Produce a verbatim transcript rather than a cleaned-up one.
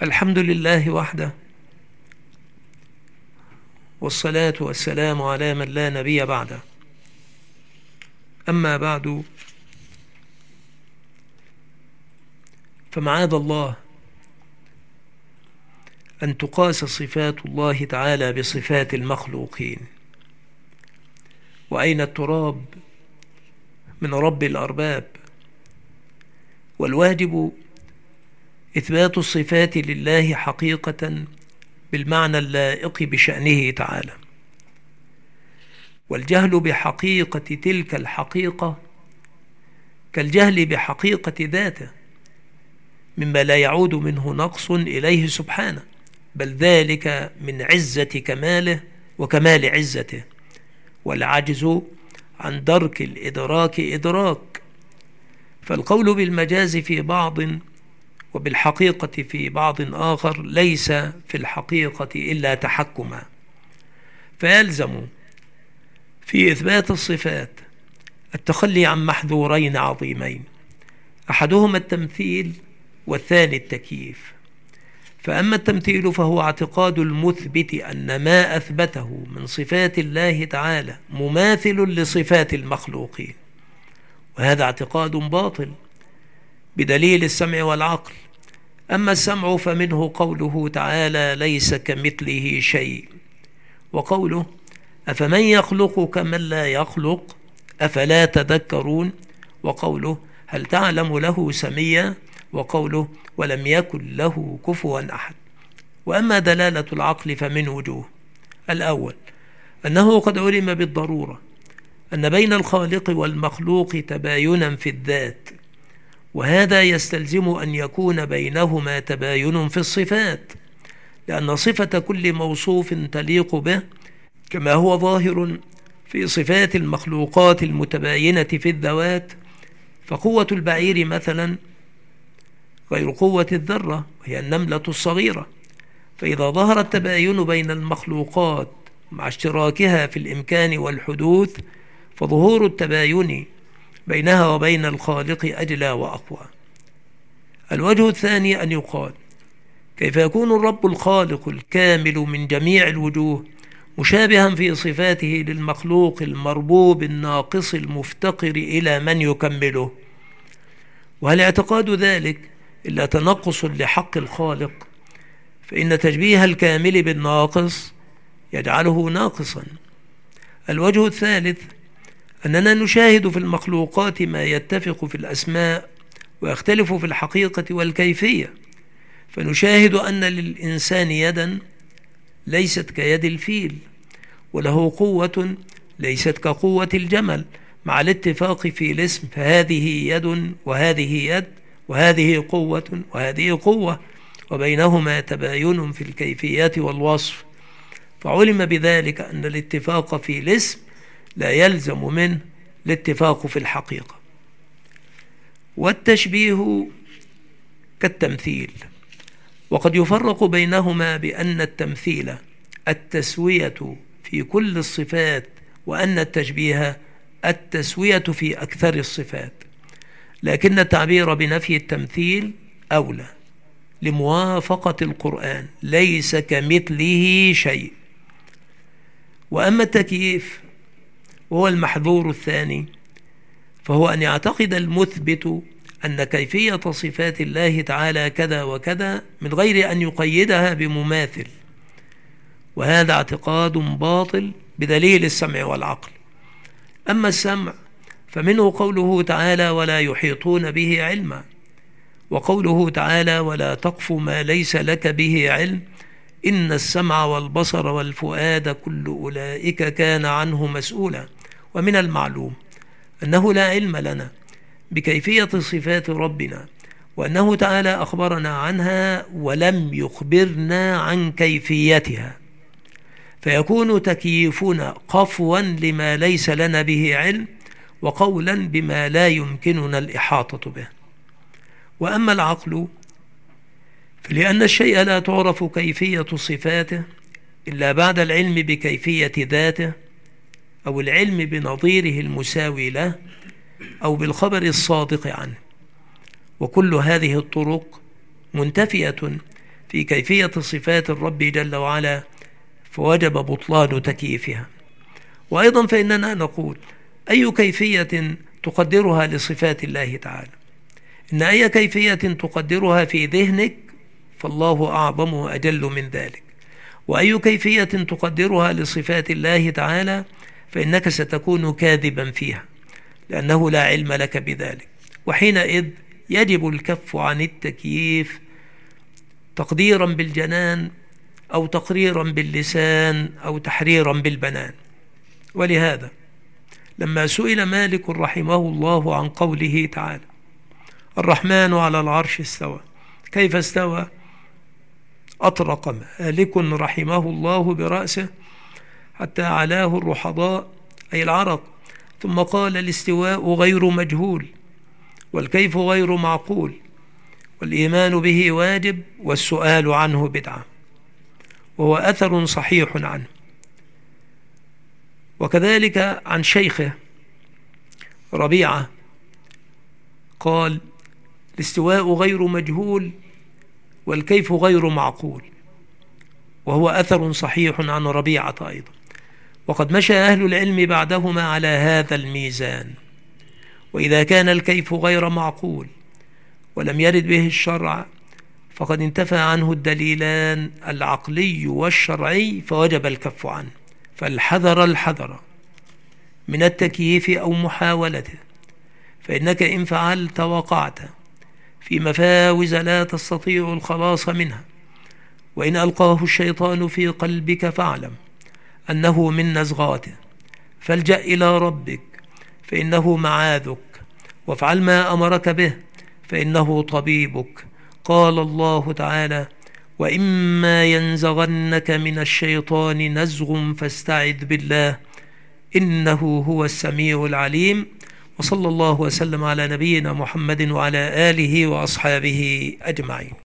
الحمد لله وحده، والصلاة والسلام على من لا نبي بعده. أما بعد، فمعاذ الله أن تقاس صفات الله تعالى بصفات المخلوقين. وأين التراب من رب الأرباب؟ والواجب إثبات الصفات لله حقيقة بالمعنى اللائق بشأنه تعالى، والجهل بحقيقة تلك الحقيقة كالجهل بحقيقة ذاته، مما لا يعود منه نقص إليه سبحانه، بل ذلك من عزة كماله وكمال عزته، والعجز عن درك الإدراك إدراك. فالقول بالمجاز في بعض وبالحقيقة في بعض آخر ليس في الحقيقة إلا تحكما. فيلزم في إثبات الصفات التخلي عن محذورين عظيمين، أحدهما التمثيل والثاني التكييف. فأما التمثيل فهو اعتقاد المثبت أن ما أثبته من صفات الله تعالى مماثل لصفات المخلوقين، وهذا اعتقاد باطل بدليل السمع والعقل. أما السمع فمنه قوله تعالى ليس كمثله شيء، وقوله أفمن يخلق كمن لا يخلق أفلا تذكرون، وقوله هل تعلم له سميا، وقوله ولم يكن له كفوا أحد. وأما دلالة العقل فمن وجوه: الأول أنه قد علم بالضرورة أن بين الخالق والمخلوق تباينا في الذات، وهذا يستلزم أن يكون بينهما تباين في الصفات، لأن صفة كل موصوف تليق به، كما هو ظاهر في صفات المخلوقات المتباينة في الذوات. فقوة البعير مثلا غير قوة الذرة، وهي النملة الصغيرة. فإذا ظهر التباين بين المخلوقات مع اشتراكها في الإمكان والحدوث، فظهور التباين بينها وبين الخالق أجلى وأقوى. الوجه الثاني أن يقال: كيف يكون الرب الخالق الكامل من جميع الوجوه مشابها في صفاته للمخلوق المربوب الناقص المفتقر إلى من يكمله؟ وهل اعتقاد ذلك إلا تنقص لحق الخالق؟ فإن تشبيه الكامل بالناقص يجعله ناقصا. الوجه الثالث أننا نشاهد في المخلوقات ما يتفق في الأسماء ويختلف في الحقيقة والكيفية. فنشاهد أن للإنسان يدا ليست كيد الفيل، وله قوة ليست كقوة الجمل، مع الاتفاق في الاسم، فهذه يد وهذه يد، وهذه قوة وهذه قوة، وبينهما تباين في الكيفيات والوصف. فعلم بذلك أن الاتفاق في الاسم لا يلزم منه الاتفاق في الحقيقة. والتشبيه كالتمثيل، وقد يفرق بينهما بأن التمثيل التسوية في كل الصفات، وأن التشبيه التسوية في أكثر الصفات. لكن التعبير بنفي التمثيل أولى لموافقة القرآن: ليس كمثله شيء. وأما التكييف وهو المحذور الثاني، فهو أن يعتقد المثبت أن كيفية صفات الله تعالى كذا وكذا من غير أن يقيدها بمماثل، وهذا اعتقاد باطل بدليل السمع والعقل. أما السمع فمنه قوله تعالى ولا يحيطون به علما، وقوله تعالى ولا تقف ما ليس لك به علم إن السمع والبصر والفؤاد كل أولئك كان عنه مسؤولا. ومن المعلوم أنه لا علم لنا بكيفية صفات ربنا، وأنه تعالى أخبرنا عنها ولم يخبرنا عن كيفيتها، فيكون تكييفنا قفوا لما ليس لنا به علم، وقولا بما لا يمكننا الإحاطة به. وأما العقل فلأن الشيء لا تعرف كيفية صفاته إلا بعد العلم بكيفية ذاته، أو العلم بنظيره المساوي له، أو بالخبر الصادق عنه. وكل هذه الطرق منتفية في كيفية صفات الرب جل وعلا، فوجب بطلان تكييفها. وأيضا فإننا نقول: أي كيفية تقدرها لصفات الله تعالى؟ إن أي كيفية تقدرها في ذهنك فالله أعظم وأجل من ذلك، وأي كيفية تقدرها لصفات الله تعالى فإنك ستكون كاذبا فيها، لأنه لا علم لك بذلك. وحينئذ يجب الكف عن التكييف تقديرا بالجنان أو تقريرا باللسان أو تحريرا بالبنان. ولهذا لما سئل مالك رحمه الله عن قوله تعالى: الرحمن على العرش استوى، كيف استوى؟ أطرق مالك رحمه الله برأسه حتى علاه الرحضاء أي العرق، ثم قال: الاستواء غير مجهول، والكيف غير معقول، والإيمان به واجب، والسؤال عنه بدعة. وهو أثر صحيح عنه. وكذلك عن شيخه ربيعة قال: الاستواء غير مجهول، والكيف غير معقول، وهو أثر صحيح عن ربيعة أيضا. وقد مشى أهل العلم بعدهما على هذا الميزان. وإذا كان الكيف غير معقول ولم يرد به الشرع فقد انتفى عنه الدليلان العقلي والشرعي، فوجب الكف عنه. فالحذر الحذر من التكييف أو محاولته، فإنك إن فعلت وقعت في مفاوز لا تستطيع الخلاص منها. وإن ألقاه الشيطان في قلبك فاعلم أنه من نزغاته، فالجأ إلى ربك فإنه معاذك، وافعل ما أمرك به فإنه طبيبك. قال الله تعالى: وإما ينزغنك من الشيطان نزغ فاستعذ بالله إنه هو السميع العليم. وصلى الله وسلم على نبينا محمد وعلى آله وأصحابه أجمعين.